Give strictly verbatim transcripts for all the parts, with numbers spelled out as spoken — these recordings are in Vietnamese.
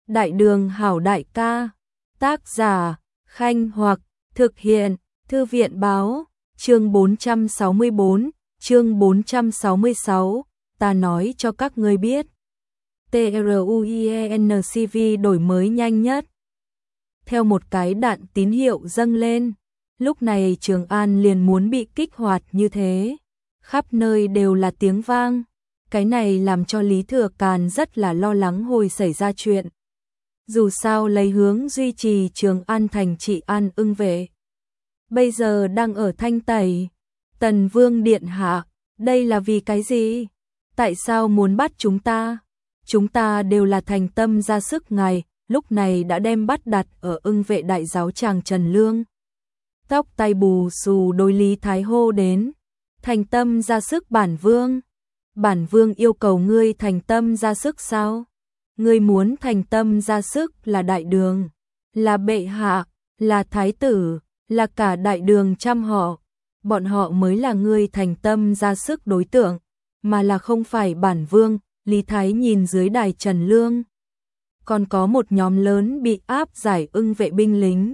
Đại đường hảo đại ca, tác giả, Khanh Hoặc, thực hiện, Thư viện Báo, chương bốn trăm sáu mươi bốn, chương bốn trăm sáu mươi sáu, ta nói cho các ngươi biết. TRUIENCV đổi mới nhanh nhất. Theo một cái đạn tín hiệu dâng lên, lúc này Trường An liền muốn bị kích hoạt như thế. Khắp nơi đều là tiếng vang, cái này làm cho Lý Thừa Càn rất là lo lắng hồi xảy ra chuyện. Dù sao lấy hướng duy trì Trường An thành trị an ưng vệ. Bây giờ đang ở thanh tẩy. Tần Vương điện hạ, đây là vì cái gì? Tại sao muốn bắt chúng ta? Chúng ta đều là thành tâm ra sức ngài, lúc này đã đem bắt đặt ở ưng vệ đại giáo tràng Trần Lương. Tóc tay bù xù đối Lý Thái hô đến. Thành tâm ra sức bản vương. Bản vương yêu cầu ngươi thành tâm ra sức sao? Ngươi muốn thành tâm ra sức là đại đường, là bệ hạ, là thái tử, là cả đại đường trăm họ. Bọn họ mới là ngươi thành tâm ra sức đối tượng, mà là không phải bản vương. Lý Thái nhìn dưới đài Trần Lương. Còn có một nhóm lớn bị áp giải ưng vệ binh lính.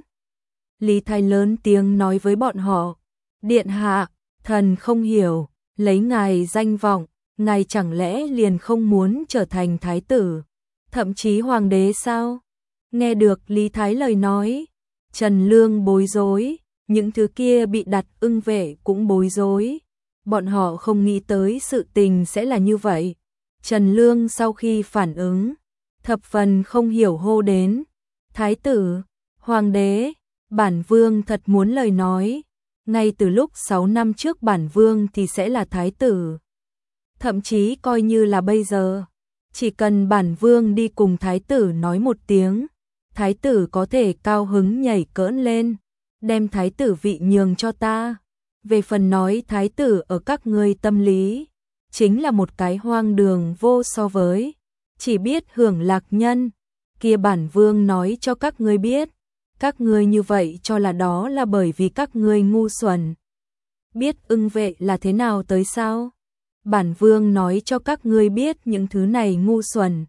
Lý Thái lớn tiếng nói với bọn họ. Điện hạ, thần không hiểu, lấy ngài danh vọng, ngài chẳng lẽ liền không muốn trở thành thái tử, thậm chí hoàng đế sao? Nghe được Lý Thái lời nói, Trần Lương bối rối, những thứ kia bị đặt ưng vệ cũng bối rối. Bọn họ không nghĩ tới sự tình sẽ là như vậy. Trần Lương sau khi phản ứng, thập phần không hiểu hô đến. Thái tử, hoàng đế, bản vương thật muốn lời nói. Ngay từ lúc sáu năm trước bản vương thì sẽ là thái tử. Thậm chí coi như là bây giờ, chỉ cần bản vương đi cùng thái tử nói một tiếng, thái tử có thể cao hứng nhảy cỡn lên, đem thái tử vị nhường cho ta. Về phần nói thái tử ở các ngươi tâm lý, chính là một cái hoang đường vô so với, chỉ biết hưởng lạc nhân. Kia bản vương nói cho các ngươi biết, các ngươi như vậy cho là đó là bởi vì các ngươi ngu xuẩn. Biết ưng vệ là thế nào tới sao? Bản vương nói cho các ngươi biết những thứ này ngu xuẩn.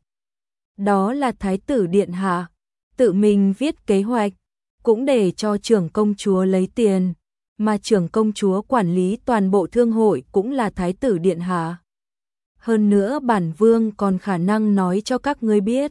Đó là thái tử điện hạ, tự mình viết kế hoạch, cũng để cho trưởng công chúa lấy tiền, mà trưởng công chúa quản lý toàn bộ thương hội cũng là thái tử điện hạ. Hơn nữa bản vương còn khả năng nói cho các ngươi biết.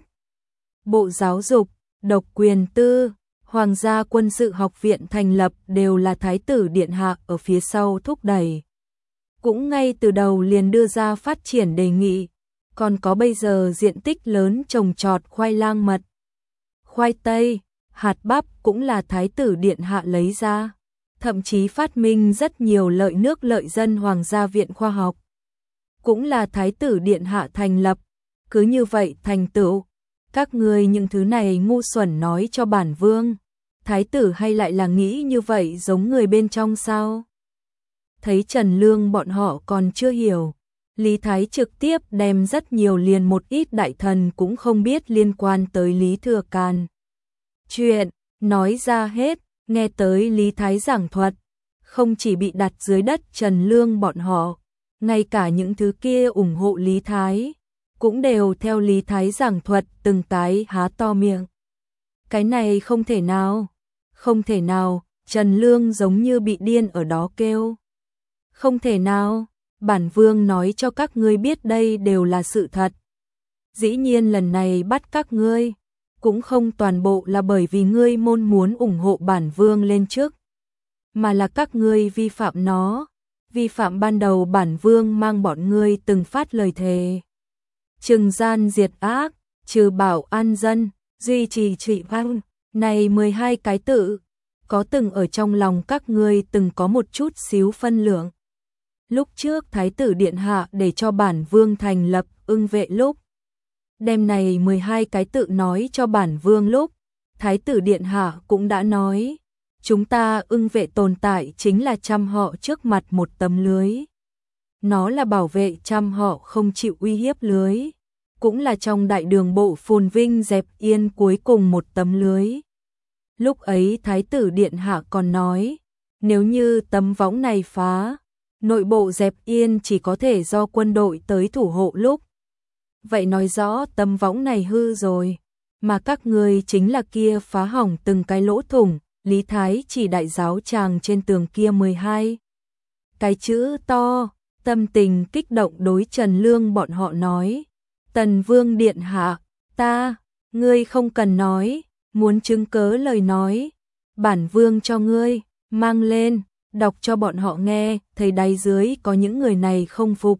Bộ Giáo dục, Độc Quyền Tư, Hoàng gia Quân sự học viện thành lập đều là thái tử điện hạ ở phía sau thúc đẩy. Cũng ngay từ đầu liền đưa ra phát triển đề nghị, còn có bây giờ diện tích lớn trồng trọt khoai lang mật, khoai tây, hạt bắp cũng là thái tử điện hạ lấy ra, thậm chí phát minh rất nhiều lợi nước lợi dân Hoàng gia viện khoa học, cũng là thái tử điện hạ thành lập. Cứ như vậy thành tựu, các ngươi những thứ này ngu xuẩn nói cho bản vương, thái tử hay lại là nghĩ như vậy giống người bên trong sao? Thấy Trần Lương bọn họ còn chưa hiểu, Lý Thái trực tiếp đem rất nhiều liền một ít đại thần cũng không biết liên quan tới Lý Thừa Càn chuyện nói ra hết. Nghe tới Lý Thái giảng thuật, không chỉ bị đặt dưới đất Trần Lương bọn họ, ngay cả những thứ kia ủng hộ Lý Thái cũng đều theo Lý Thái giảng thuật từng cái há to miệng. Cái này không thể nào, không thể nào. Trần Lương giống như bị điên ở đó kêu. Không thể nào, bản vương nói cho các ngươi biết đây đều là sự thật. Dĩ nhiên lần này bắt các ngươi, cũng không toàn bộ là bởi vì ngươi môn muốn ủng hộ bản vương lên trước, mà là các ngươi vi phạm nó, vi phạm ban đầu bản vương mang bọn ngươi từng phát lời thề. Trừng gian diệt ác, trừ bảo an dân, duy trì trị an, này mười hai cái tự, có từng ở trong lòng các ngươi từng có một chút xíu phân lượng. Lúc trước thái tử điện hạ để cho bản vương thành lập ưng vệ lúc, đêm này mười hai cái tự nói cho bản vương lúc, thái tử điện hạ cũng đã nói, chúng ta ưng vệ tồn tại chính là trăm họ trước mặt một tấm lưới. Nó là bảo vệ trăm họ không chịu uy hiếp lưới, cũng là trong đại đường bộ phồn vinh dẹp yên cuối cùng một tấm lưới. Lúc ấy thái tử điện hạ còn nói, nếu như tấm võng này phá, nội bộ dẹp yên chỉ có thể do quân đội tới thủ hộ lúc. Vậy nói rõ tấm võng này hư rồi, mà các ngươi chính là kia phá hỏng từng cái lỗ thủng. Lý Thái chỉ đại giáo tràng trên tường kia mười hai cái chữ to, tâm tình kích động đối Trần Lương bọn họ nói. Tần Vương điện hạ, ta, ngươi không cần nói, muốn chứng cớ lời nói, bản Vương cho ngươi, mang lên, đọc cho bọn họ nghe, thấy đáy dưới có những người này không phục.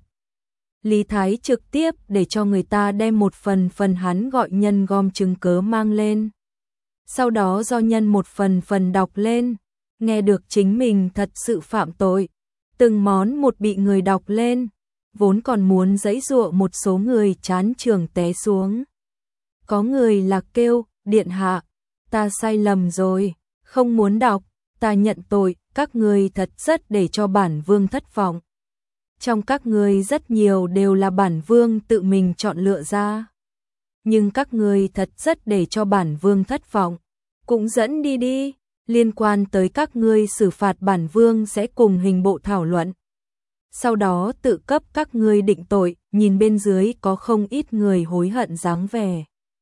Lý Thái trực tiếp để cho người ta đem một phần phần hắn gọi nhân gom chứng cớ mang lên. Sau đó do nhân một phần phần đọc lên, nghe được chính mình thật sự phạm tội. Từng món một bị người đọc lên, vốn còn muốn giãy giụa một số người chán trường té xuống. Có người là kêu, điện hạ, ta sai lầm rồi, không muốn đọc, ta nhận tội, các người thật rất để cho bản Vương thất vọng. Trong các người rất nhiều đều là bản Vương tự mình chọn lựa ra. Nhưng các người thật rất để cho bản Vương thất vọng. Cũng dẫn đi đi, liên quan tới các ngươi xử phạt bản Vương sẽ cùng hình bộ thảo luận. Sau đó tự cấp các ngươi định tội, nhìn bên dưới có không ít người hối hận dáng vẻ.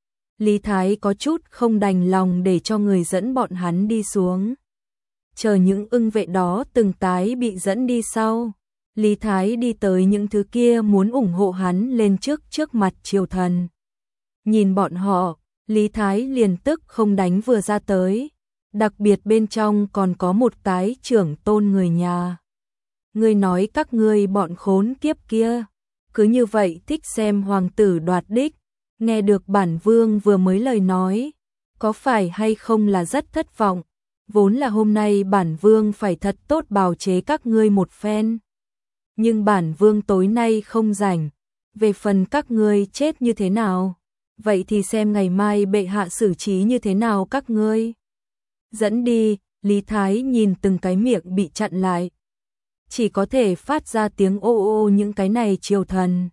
Lý Thái có chút không đành lòng để cho người dẫn bọn hắn đi xuống. Chờ những ưng vệ đó từng tái bị dẫn đi sau. Lý Thái đi tới những thứ kia muốn ủng hộ hắn lên trước trước mặt triều thần. Nhìn bọn họ, Lý Thái liền tức không đánh vừa ra tới. Đặc biệt bên trong còn có một cái trưởng tôn người nhà. Ngươi nói các ngươi bọn khốn kiếp kia, cứ như vậy thích xem hoàng tử đoạt đích. Nghe được bản Vương vừa mới lời nói, có phải hay không là rất thất vọng. Vốn là hôm nay bản Vương phải thật tốt bào chế các ngươi một phen. Nhưng bản Vương tối nay không rảnh. Về phần các ngươi chết như thế nào, vậy thì xem ngày mai bệ hạ xử trí như thế nào các ngươi. Dẫn đi, Lý Thái nhìn từng cái miệng bị chặn lại. Chỉ có thể phát ra tiếng ô ô những cái này triều thần.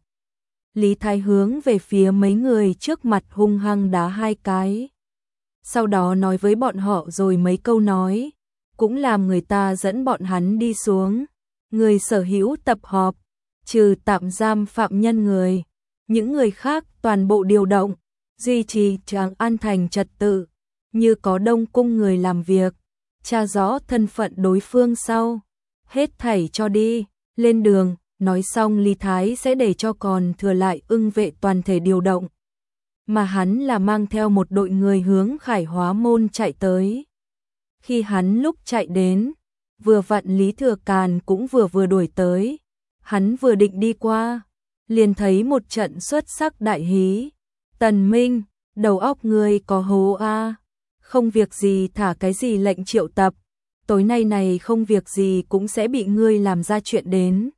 Lý Thái hướng về phía mấy người trước mặt hung hăng đá hai cái. Sau đó nói với bọn họ rồi mấy câu nói, cũng làm người ta dẫn bọn hắn đi xuống. Người sở hữu tập họp, trừ tạm giam phạm nhân người, những người khác toàn bộ điều động, duy trì Tràng An thành trật tự, như có đông cung người làm việc, tra rõ thân phận đối phương sau, hết thảy cho đi, lên đường. Nói xong Lý Thái sẽ để cho còn thừa lại ưng vệ toàn thể điều động. Mà hắn là mang theo một đội người hướng Khải Hóa môn chạy tới. Khi hắn lúc chạy đến, vừa vặn Lý Thừa Càn cũng vừa vừa đuổi tới. Hắn vừa định đi qua, liền thấy một trận xuất sắc đại hí. Tần Minh, đầu óc ngươi có hố a, không việc gì thả cái gì lệnh triệu tập. Tối nay này không việc gì cũng sẽ bị ngươi làm ra chuyện đến.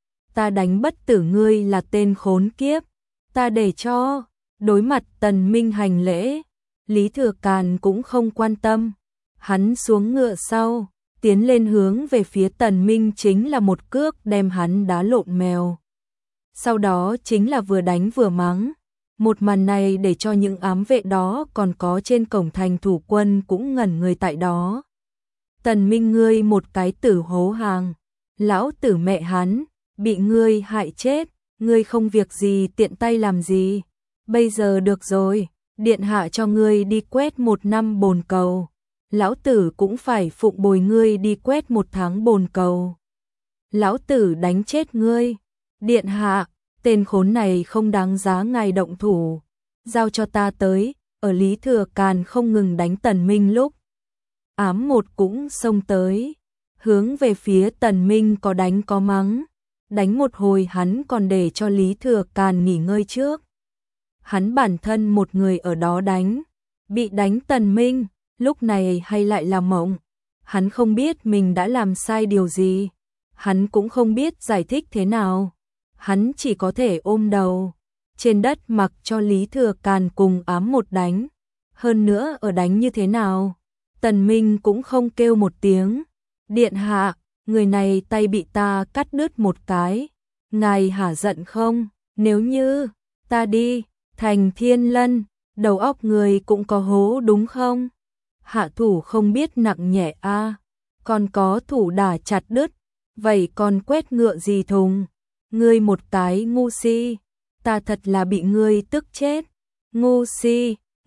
Ta đánh bất tử ngươi là tên khốn kiếp, ta để cho. Đối mặt Tần Minh hành lễ, Lý Thừa Càn cũng không quan tâm. Hắn xuống ngựa sau, tiến lên hướng về phía Tần Minh chính là một cước đem hắn đá lộn mèo. Sau đó chính là vừa đánh vừa mắng. Một màn này để cho những ám vệ đó còn có trên cổng thành thủ quân cũng ngẩn người tại đó. Tần Minh ngươi một cái tử hố hàng, lão tử mẹ hắn, bị ngươi hại chết, ngươi không việc gì tiện tay làm gì. Bây giờ được rồi, điện hạ cho ngươi đi quét một năm bồn cầu, lão tử cũng phải phụng bồi ngươi đi quét một tháng bồn cầu. Lão tử đánh chết ngươi, điện hạ, tên khốn này không đáng giá ngài động thủ, giao cho ta tới. Ở Lý Thừa Càn không ngừng đánh Tần Minh lúc, ám một cũng xông tới, hướng về phía Tần Minh có đánh có mắng. Đánh một hồi hắn còn để cho Lý Thừa Càn nghỉ ngơi trước. Hắn bản thân một người ở đó đánh, bị đánh Tần Minh, lúc này hay lại là mộng. Hắn không biết mình đã làm sai điều gì, hắn cũng không biết giải thích thế nào. Hắn chỉ có thể ôm đầu, trên đất mặc cho Lý Thừa Càn cùng ám một đánh. Hơn nữa ở đánh như thế nào, Tần Minh cũng không kêu một tiếng. Điện hạ, người này tay bị ta cắt đứt một cái, ngài hả giận không? Nếu như ta đi thành Thiên Lân, đầu óc người cũng có hố đúng không? Hạ thủ không biết nặng nhẹ a, à, còn có thủ đả chặt đứt, vậy còn quét ngựa gì thùng? Ngươi một cái ngu si, ta thật là bị ngươi tức chết. Ngu si,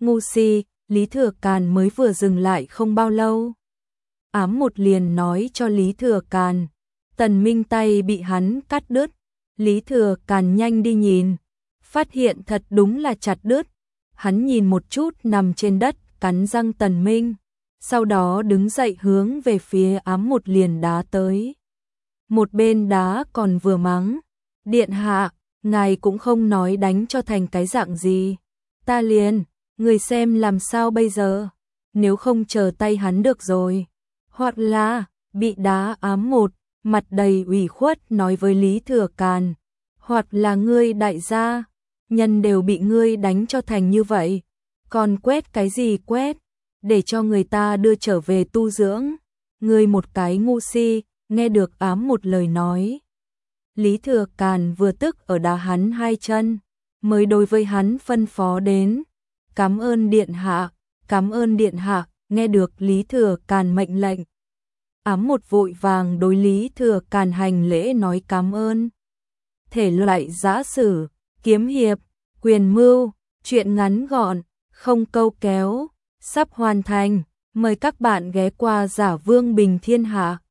Ngu si, Lý Thừa Càn mới vừa dừng lại không bao lâu. Ám một liền nói cho Lý Thừa Càn, Tần Minh tay bị hắn cắt đứt. Lý Thừa Càn nhanh đi nhìn, phát hiện thật đúng là chặt đứt. Hắn nhìn một chút nằm trên đất, cắn răng Tần Minh, sau đó đứng dậy hướng về phía ám một liền đá tới. Một bên đá còn vừa mắng, điện hạ, ngài cũng không nói đánh cho thành cái dạng gì. Ta liền, người xem làm sao bây giờ, nếu không chờ tay hắn được rồi. Hoặc là, bị đá ám một, mặt đầy ủy khuất nói với Lý Thừa Càn, hoặc là ngươi đại gia, nhân đều bị ngươi đánh cho thành như vậy, còn quét cái gì quét, để cho người ta đưa trở về tu dưỡng. Ngươi một cái ngu si, nghe được ám một lời nói. Lý Thừa Càn vừa tức ở đá hắn hai chân, mới đối với hắn phân phó đến, cảm ơn điện hạ, cảm ơn điện hạ. Nghe được Lý Thừa Càn mệnh lệnh, ám một vội vàng đối Lý Thừa Càn hành lễ nói cảm ơn. Thể loại giã sử, kiếm hiệp, quyền mưu, truyện ngắn gọn, không câu kéo, sắp hoàn thành. Mời các bạn ghé qua Giả Vương Bình Thiên Hạ.